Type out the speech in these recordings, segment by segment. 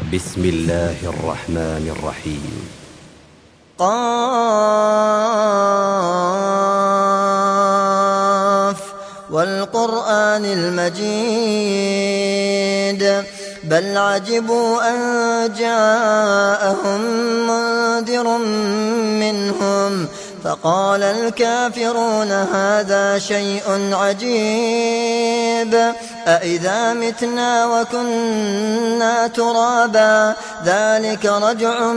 بسم الله الرحمن الرحيم. قاف والقرآن المجيد بل عجبوا أن جاءهم منذر منهم فقال الكافرون هذا شيء عجيب أإذا متنا وكنا ترابا ذلك رجع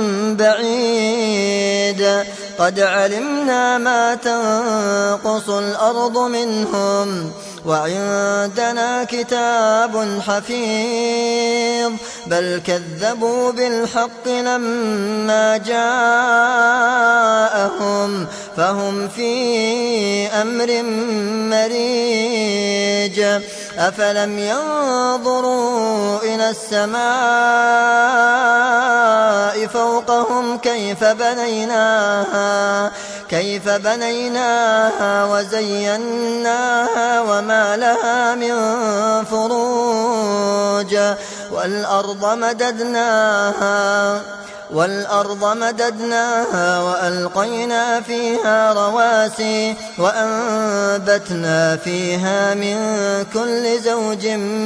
بعيد قد علمنا ما تنقص الأرض منهم وعندنا كتاب حفيظ بل كذبوا بالحق لما جاءهم فهم في أمر مريج أفلم ينظروا إلى السماء فوقهم كيف بنيناها وزيناها وما لها من فروج والأرض مددناها وألقينا فيها رواسي وأنبتنا فيها من كل زوج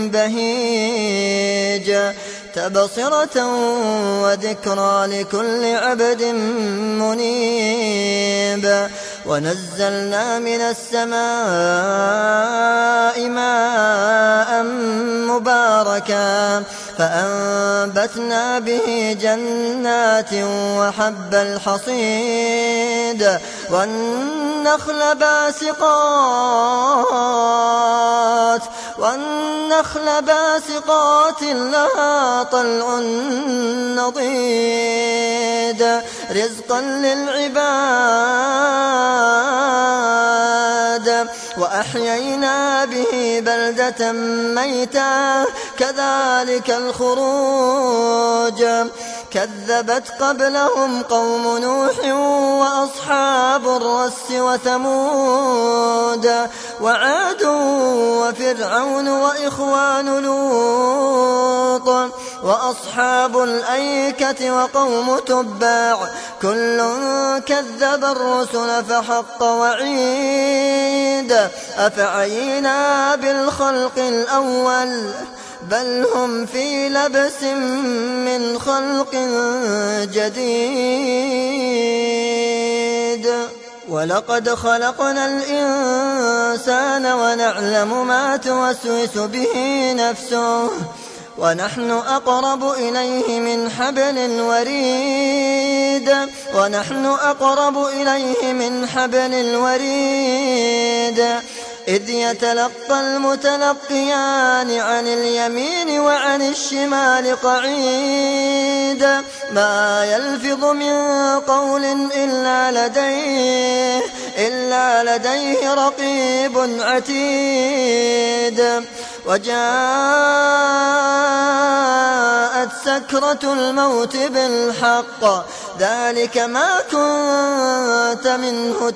بهيج تبصرة وذكرى لكل عبد منيب ونزلنا من السماء ماء مباركا فأنبتنا به جنات وحب الحصيد والنخل باسقات لها طلع نضيد رزقا للعباد وأحيينا به بلدة ميتا كذلك الخروج كذبت قبلهم قوم نوح وأصحاب الرس وثمود وعاد وفرعون وإخوان لوط وأصحاب الأيكة وقوم تبع كل كذب الرسل فحق وعيد أفعينا بالخلق الأول بل هم في لبس من خلق جديد ولقد خلقنا الإنسان ونعلم ما توسوس به نفسه ونحن أقرب إليه من حبل الوريد إذ يتلقى المتلقيان عن اليمين وعن الشمال قعيد ما يلفظ من قول إلا لديه رقيب عتيد وجاءت سكرة الموت بالحق ذلك ما كنت منه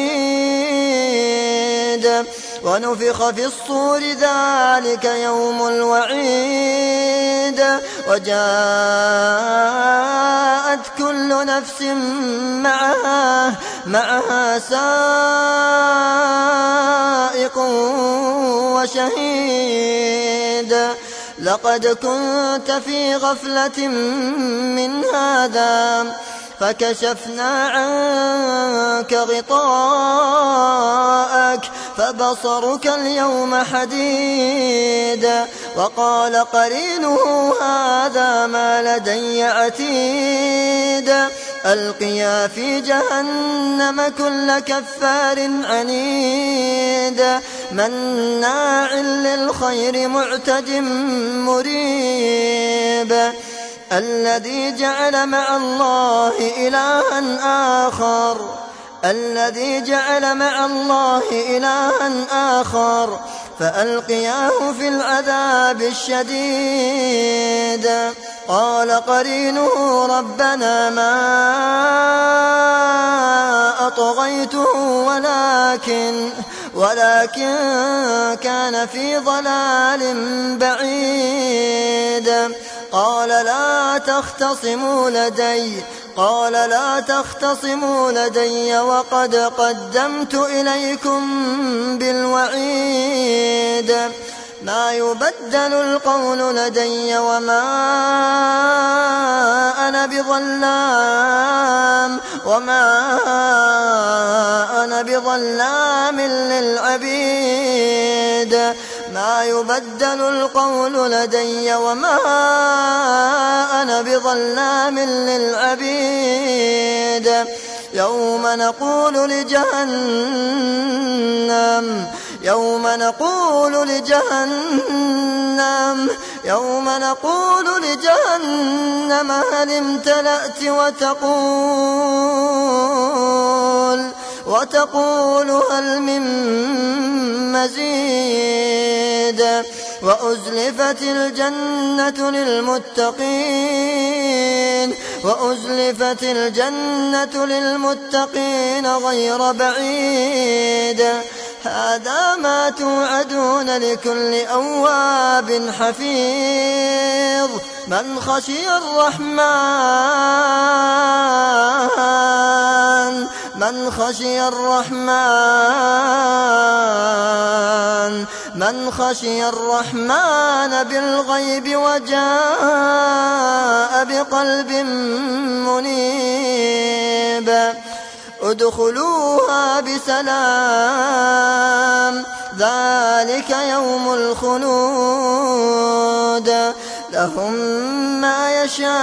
تحيد ونفخ في الصور ذلك يوم الوعيد وجاءت كل نفس معها سائق وشهيد لقد كنت في غفلة من هذا فكشفنا عنك غطاءك فبصرك اليوم حديد وقال قرينه هذا ما لدي عتيد ألقيا في جهنم كل كفار عنيد مناع للخير معتد مريب الذي جعل مع الله إلها آخر فألقياه في العذاب الشديد قال قرينه ربنا ما أطغيته ولكن كان في ضلال بعيد قال لا تختصموا لدي وقد قدمت إليكم بالوعيد ما يبدل القول لدي وما أنا بظلام للعبيد ما يبدل القول لدي وما أنا بظلام للعبيد يوم نقول لجهنم هل امتلأت وتقول هل من مزيد وأزلفت الجنة للمتقين غير بعيد هذا ما توعدون لكل أواب حفيظ من خشي الرحمن بالغيب وجاء بقلب منيب ادخلوها بسلام ذلك يوم الخلود لهم ما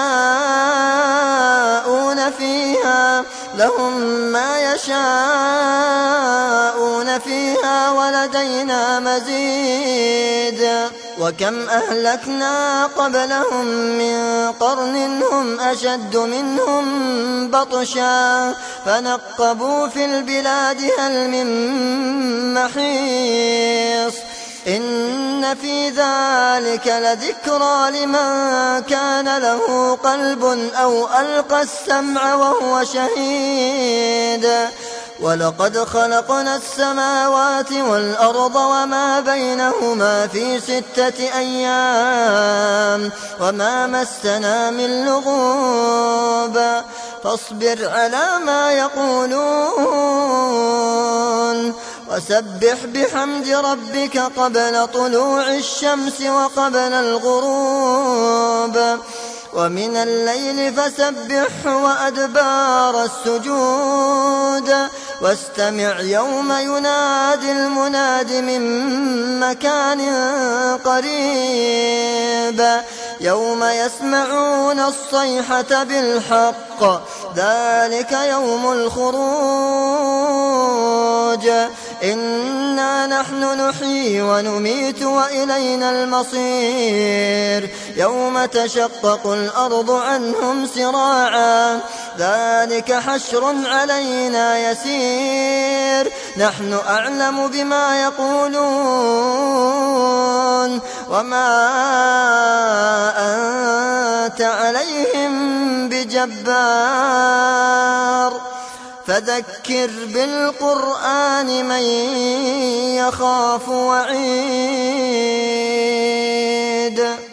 يشاءون فيها ولدينا مزيد وكم أهلكنا قبلهم من قرن هم أشد منهم بطشا فنقبوا في البلاد هل من محيص إن في ذلك لذكرى لمن كان له قلب أو ألقى السمع وهو شهيد ولقد خلقنا السماوات والأرض وما بينهما في 6 أيام وما مسنا من لغوب فاصبر على ما يقولون وسبح بحمد ربك قبل طلوع الشمس وقبل الغروب ومن الليل فسبحه وأدبار السجود واستمع يوم ينادي المناد من مكان قريب يوم يسمعون الصيحة بالحق ذلك يوم الخروج إنا نحن نحيي ونميت وإلينا المصير يوم تشقق الأرض عنهم سراعا ذلك حشر علينا يسير نحن أعلم بما يقولون وما أنت عليهم بجبار فذكر بالقرآن من يخاف وعيد